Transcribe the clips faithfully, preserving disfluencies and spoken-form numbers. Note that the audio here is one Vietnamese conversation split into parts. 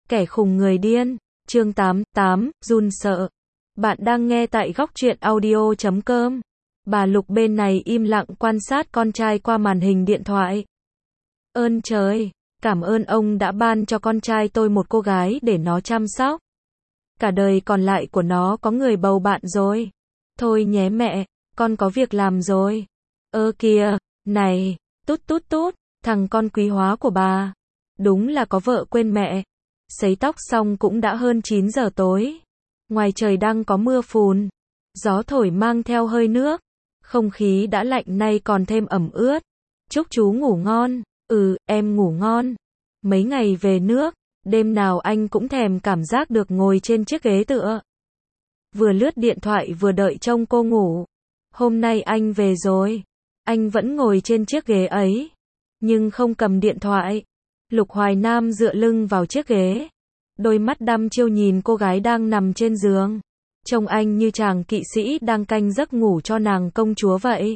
Kẻ khùng người điên, chương tám, tám, run sợ. Bạn đang nghe tại góc truyện audio chấm com. Bà Lục bên này im lặng quan sát con trai qua màn hình điện thoại. Ơn trời, cảm ơn ông đã ban cho con trai tôi một cô gái để nó chăm sóc. Cả đời còn lại của nó có người bầu bạn rồi. Thôi nhé mẹ, con có việc làm rồi. Ơ kìa, này, tút tút tút, thằng con quý hóa của bà. Đúng là có vợ quên mẹ. Sấy tóc xong cũng đã hơn chín giờ tối. Ngoài trời đang có mưa phùn. Gió thổi mang theo hơi nước. Không khí đã lạnh nay còn thêm ẩm ướt. Chúc chú ngủ ngon. Ừ, em ngủ ngon. Mấy ngày về nước, đêm nào anh cũng thèm cảm giác được ngồi trên chiếc ghế tựa. Vừa lướt điện thoại vừa đợi trông cô ngủ. Hôm nay anh về rồi. Anh vẫn ngồi trên chiếc ghế ấy. Nhưng không cầm điện thoại. Lục Hoài Nam dựa lưng vào chiếc ghế. Đôi mắt đăm chiêu nhìn cô gái đang nằm trên giường. Trông anh như chàng kỵ sĩ đang canh giấc ngủ cho nàng công chúa vậy.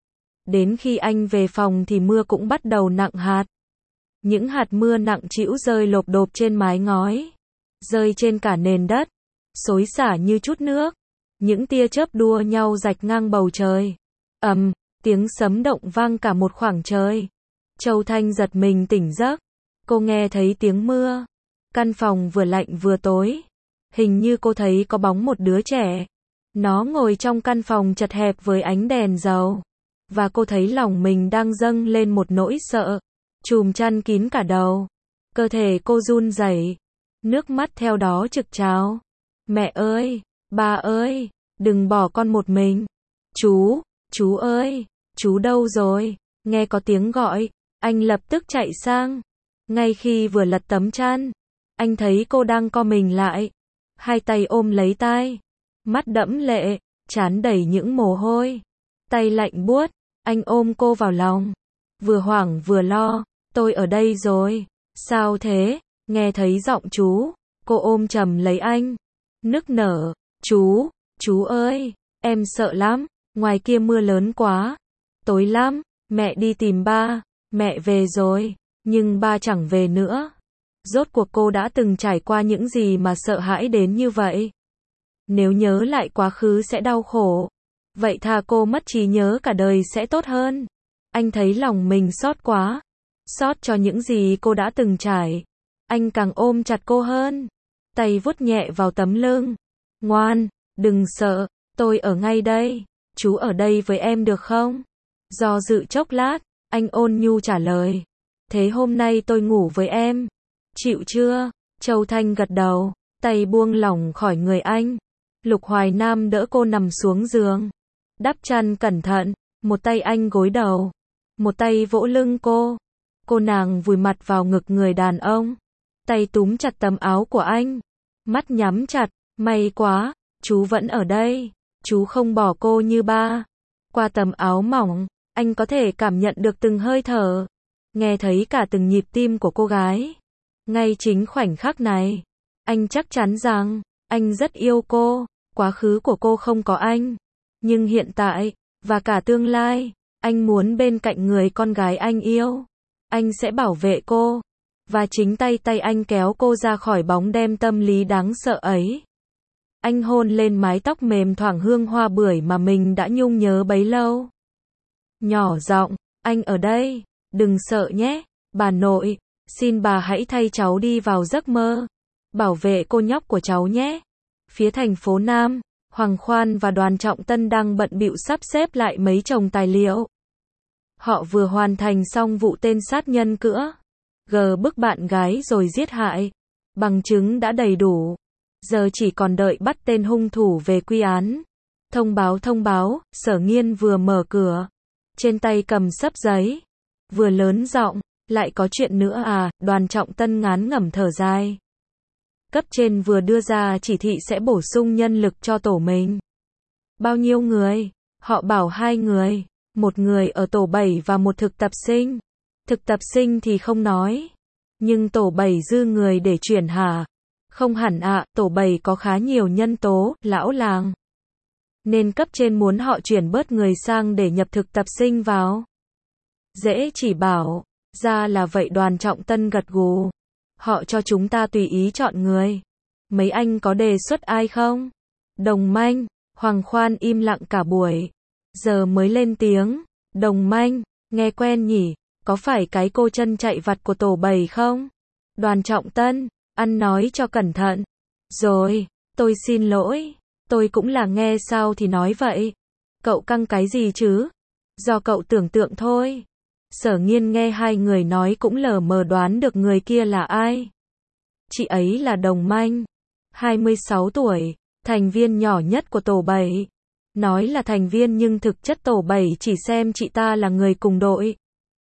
Đến khi anh về phòng thì mưa cũng bắt đầu nặng hạt. Những hạt mưa nặng trĩu rơi lộp độp trên mái ngói. Rơi trên cả nền đất. Xối xả như chút nước. Những tia chớp đua nhau rạch ngang bầu trời. Ầm, tiếng sấm động vang cả một khoảng trời. Châu Thanh giật mình tỉnh giấc. Cô nghe thấy tiếng mưa. Căn phòng vừa lạnh vừa tối. Hình như cô thấy có bóng một đứa trẻ. Nó ngồi trong căn phòng chật hẹp với ánh đèn dầu. Và cô thấy lòng mình đang dâng lên một nỗi sợ. Chùm chăn kín cả đầu. Cơ thể cô run rẩy. Nước mắt theo đó trực trào. Mẹ ơi, ba ơi, đừng bỏ con một mình. Chú, chú ơi, chú đâu rồi? Nghe có tiếng gọi, anh lập tức chạy sang. Ngay khi vừa lật tấm chăn, anh thấy cô đang co mình lại. Hai tay ôm lấy tai. Mắt đẫm lệ, trán đầy những mồ hôi. Tay lạnh buốt, anh ôm cô vào lòng. Vừa hoảng vừa lo, tôi ở đây rồi. Sao thế? Nghe thấy giọng chú, cô ôm chầm lấy anh. Nức nở, chú, chú ơi, em sợ lắm, ngoài kia mưa lớn quá. Tối lắm, mẹ đi tìm ba, mẹ về rồi. Nhưng ba chẳng về nữa. Rốt cuộc cô đã từng trải qua những gì mà sợ hãi đến như vậy? Nếu nhớ lại quá khứ sẽ đau khổ. Vậy thà cô mất trí nhớ cả đời sẽ tốt hơn. Anh thấy lòng mình xót quá. Xót cho những gì cô đã từng trải. Anh càng ôm chặt cô hơn. Tay vuốt nhẹ vào tấm lưng. Ngoan, đừng sợ, tôi ở ngay đây. Chú ở đây với em được không? Do dự chốc lát, anh ôn nhu trả lời. Thế hôm nay tôi ngủ với em. Chịu chưa? Châu Thanh gật đầu, tay buông lỏng khỏi người anh. Lục Hoài Nam đỡ cô nằm xuống giường. Đắp chăn cẩn thận, một tay anh gối đầu. Một tay vỗ lưng cô. Cô nàng vùi mặt vào ngực người đàn ông. Tay túm chặt tấm áo của anh. Mắt nhắm chặt, may quá, chú vẫn ở đây. Chú không bỏ cô như ba. Qua tấm áo mỏng, anh có thể cảm nhận được từng hơi thở. Nghe thấy cả từng nhịp tim của cô gái. Ngay chính khoảnh khắc này, anh chắc chắn rằng, anh rất yêu cô. Quá khứ của cô không có anh. Nhưng hiện tại, và cả tương lai, anh muốn bên cạnh người con gái anh yêu. Anh sẽ bảo vệ cô. Và chính tay tay anh kéo cô ra khỏi bóng đêm tâm lý đáng sợ ấy. Anh hôn lên mái tóc mềm thoảng hương hoa bưởi mà mình đã nhung nhớ bấy lâu. Nhỏ giọng, anh ở đây, đừng sợ nhé, bà nội, xin bà hãy thay cháu đi vào giấc mơ. Bảo vệ cô nhóc của cháu nhé. Phía thành phố Nam, Hoàng Khoan và Đoàn Trọng Tân đang bận bịu sắp xếp lại mấy chồng tài liệu. Họ vừa hoàn thành xong vụ tên sát nhân cữa. Gờ bức bạn gái rồi giết hại. Bằng chứng đã đầy đủ. Giờ chỉ còn đợi bắt tên hung thủ về quy án. Thông báo thông báo, Sở Nghiên vừa mở cửa. Trên tay cầm xấp giấy. Vừa lớn giọng, lại có chuyện nữa à, Đoàn Trọng Tân ngán ngẩm thở dài. Cấp trên vừa đưa ra chỉ thị sẽ bổ sung nhân lực cho tổ mình. Bao nhiêu người? Họ bảo hai người. Một người ở tổ bảy và một thực tập sinh. Thực tập sinh thì không nói. Nhưng tổ bảy dư người để chuyển hả? Không hẳn ạ, à, tổ bảy có khá nhiều nhân tố, lão làng. Nên cấp trên muốn họ chuyển bớt người sang để nhập thực tập sinh vào. Dễ chỉ bảo. Ra là vậy, Đoàn Trọng Tân gật gù. Họ cho chúng ta tùy ý chọn người. Mấy anh có đề xuất ai không? Đồng Manh, Hoàng Khoan im lặng cả buổi. Giờ mới lên tiếng. Đồng Manh, nghe quen nhỉ, có phải cái cô chân chạy vặt của tổ bảy không? Đoàn Trọng Tân, ăn nói cho cẩn thận. Rồi, tôi xin lỗi. Tôi cũng là nghe sao thì nói vậy. Cậu căng cái gì chứ? Do cậu tưởng tượng thôi. Sở Nghiên nghe hai người nói cũng lờ mờ đoán được người kia là ai. Chị ấy là Đồng Manh, hai mươi sáu tuổi, thành viên nhỏ nhất của tổ bảy. Nói là thành viên nhưng thực chất tổ bảy chỉ xem chị ta là người cùng đội.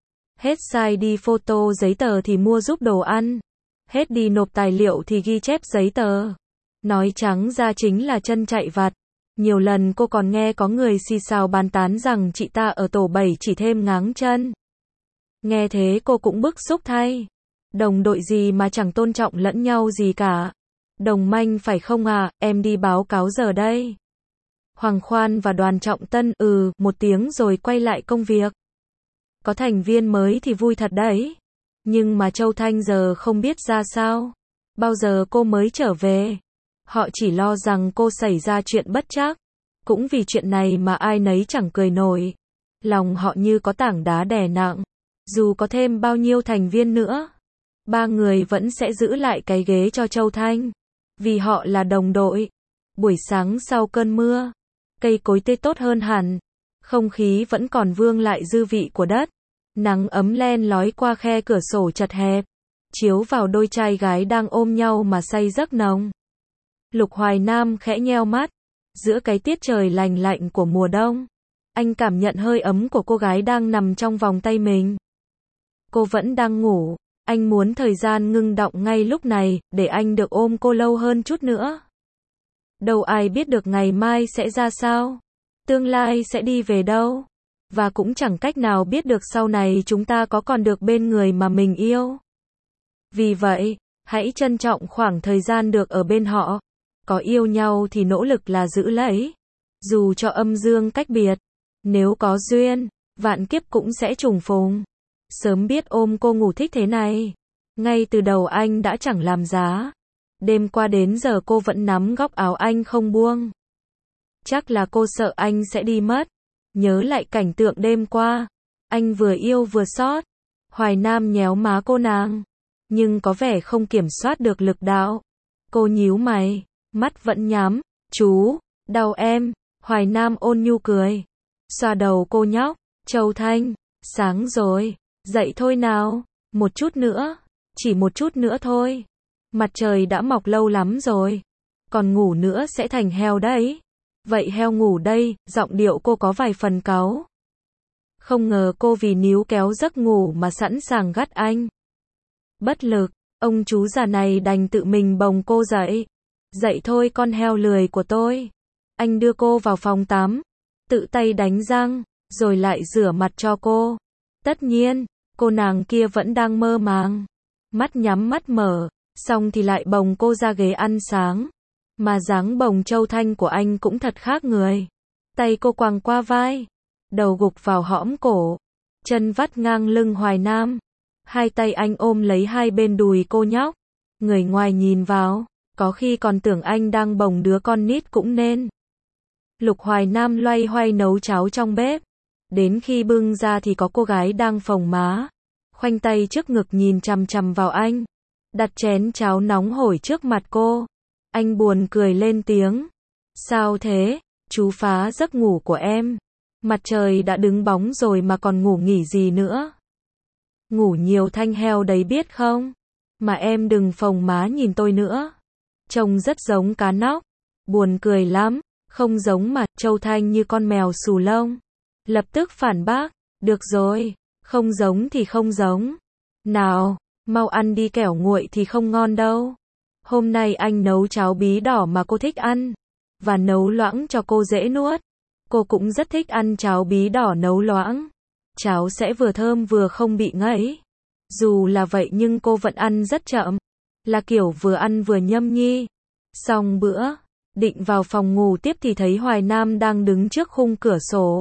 Hết sai đi photo giấy tờ thì mua giúp đồ ăn. Hết đi nộp tài liệu thì ghi chép giấy tờ. Nói trắng ra chính là chân chạy vặt. Nhiều lần cô còn nghe có người xì xào bàn tán rằng chị ta ở tổ bảy chỉ thêm ngáng chân. Nghe thế cô cũng bức xúc thay. Đồng đội gì mà chẳng tôn trọng lẫn nhau gì cả. Đồng Manh phải không à, em đi báo cáo giờ đây. Hoàng Khoan và Đoàn Trọng Tân ừ một tiếng rồi quay lại công việc. Có thành viên mới thì vui thật đấy. Nhưng mà Châu Thanh giờ không biết ra sao. Bao giờ cô mới trở về. Họ chỉ lo rằng cô xảy ra chuyện bất trắc. Cũng vì chuyện này mà ai nấy chẳng cười nổi. Lòng họ như có tảng đá đè nặng. Dù có thêm bao nhiêu thành viên nữa, ba người vẫn sẽ giữ lại cái ghế cho Châu Thanh. Vì họ là đồng đội. Buổi sáng sau cơn mưa, cây cối tươi tốt hơn hẳn. Không khí vẫn còn vương lại dư vị của đất. Nắng ấm len lói qua khe cửa sổ chật hẹp, chiếu vào đôi trai gái đang ôm nhau mà say giấc nồng. Lục Hoài Nam khẽ nheo mắt. Giữa cái tiết trời lành lạnh của mùa đông, anh cảm nhận hơi ấm của cô gái đang nằm trong vòng tay mình. Cô vẫn đang ngủ. Anh muốn thời gian ngưng đọng ngay lúc này, để anh được ôm cô lâu hơn chút nữa. Đâu ai biết được ngày mai sẽ ra sao, tương lai sẽ đi về đâu, và cũng chẳng cách nào biết được sau này chúng ta có còn được bên người mà mình yêu. Vì vậy, hãy trân trọng khoảng thời gian được ở bên họ. Có yêu nhau thì nỗ lực là giữ lấy. Dù cho âm dương cách biệt, nếu có duyên, vạn kiếp cũng sẽ trùng phùng. Sớm biết ôm cô ngủ thích thế này. Ngay từ đầu anh đã chẳng làm giá. Đêm qua đến giờ cô vẫn nắm góc áo anh không buông. Chắc là cô sợ anh sẽ đi mất. Nhớ lại cảnh tượng đêm qua, anh vừa yêu vừa xót. Hoài Nam nhéo má cô nàng, nhưng có vẻ không kiểm soát được lực đạo. Cô nhíu mày, mắt vẫn nhắm. Chú, đau em. Hoài Nam ôn nhu cười, xoa đầu cô nhóc. Châu Thanh, sáng rồi, dậy thôi nào. Một chút nữa, chỉ một chút nữa thôi. Mặt trời đã mọc lâu lắm rồi. Còn ngủ nữa sẽ thành heo đấy. Vậy heo ngủ đây. Giọng điệu cô có vài phần cáu. Không ngờ cô vì níu kéo giấc ngủ mà sẵn sàng gắt anh. Bất lực, ông chú già này đành tự mình bồng cô dậy. Dậy thôi con heo lười của tôi. Anh đưa cô vào phòng tắm, tự tay đánh răng, rồi lại rửa mặt cho cô. Tất nhiên, cô nàng kia vẫn đang mơ màng. Mắt nhắm mắt mở, xong thì lại bồng cô ra ghế ăn sáng. Mà dáng bồng Châu Thanh của anh cũng thật khác người. Tay cô quàng qua vai, đầu gục vào hõm cổ, chân vắt ngang lưng Hoài Nam. Hai tay anh ôm lấy hai bên đùi cô nhóc. Người ngoài nhìn vào, có khi còn tưởng anh đang bồng đứa con nít cũng nên. Lục Hoài Nam loay hoay nấu cháo trong bếp. Đến khi bưng ra thì có cô gái đang phồng má, khoanh tay trước ngực nhìn chằm chằm vào anh. Đặt chén cháo nóng hổi trước mặt cô. Anh buồn cười lên tiếng. Sao thế, chú phá giấc ngủ của em. Mặt trời đã đứng bóng rồi mà còn ngủ nghỉ gì nữa. Ngủ nhiều thanh heo đấy biết không. Mà em đừng phồng má nhìn tôi nữa. Trông rất giống cá nóc. Buồn cười lắm. Không giống mà. Châu Thanh như con mèo xù lông, lập tức phản bác. Được rồi, không giống thì không giống. Nào, mau ăn đi kẻo nguội thì không ngon đâu. Hôm nay anh nấu cháo bí đỏ mà cô thích ăn, và nấu loãng cho cô dễ nuốt. Cô cũng rất thích ăn cháo bí đỏ nấu loãng. Cháo sẽ vừa thơm vừa không bị ngấy. Dù là vậy nhưng cô vẫn ăn rất chậm, là kiểu vừa ăn vừa nhâm nhi. Xong bữa, định vào phòng ngủ tiếp thì thấy Hoài Nam đang đứng trước khung cửa sổ.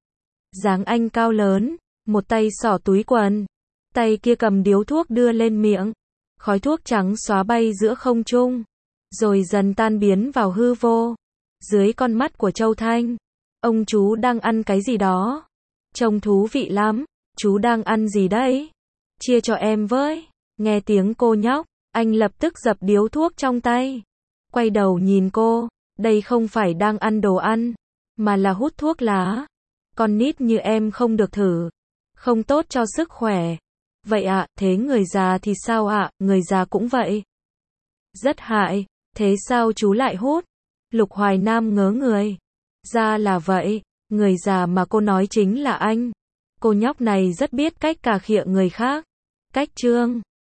Dáng anh cao lớn, một tay xỏ túi quần, tay kia cầm điếu thuốc đưa lên miệng. Khói thuốc trắng xóa bay giữa không trung, rồi dần tan biến vào hư vô. Dưới con mắt của Châu Thanh, ông chú đang ăn cái gì đó. Trông thú vị lắm, chú đang ăn gì đấy? Chia cho em với. Nghe tiếng cô nhóc, anh lập tức dập điếu thuốc trong tay. Quay đầu nhìn cô, đây không phải đang ăn đồ ăn, mà là hút thuốc lá. Con nít như em không được thử, không tốt cho sức khỏe. Vậy ạ, à, thế người già thì sao ạ, à? Người già cũng vậy. Rất hại, thế sao chú lại hút? Lục Hoài Nam ngớ người. Ra là vậy, người già mà cô nói chính là anh. Cô nhóc này rất biết cách cà khịa người khác. Cách Trương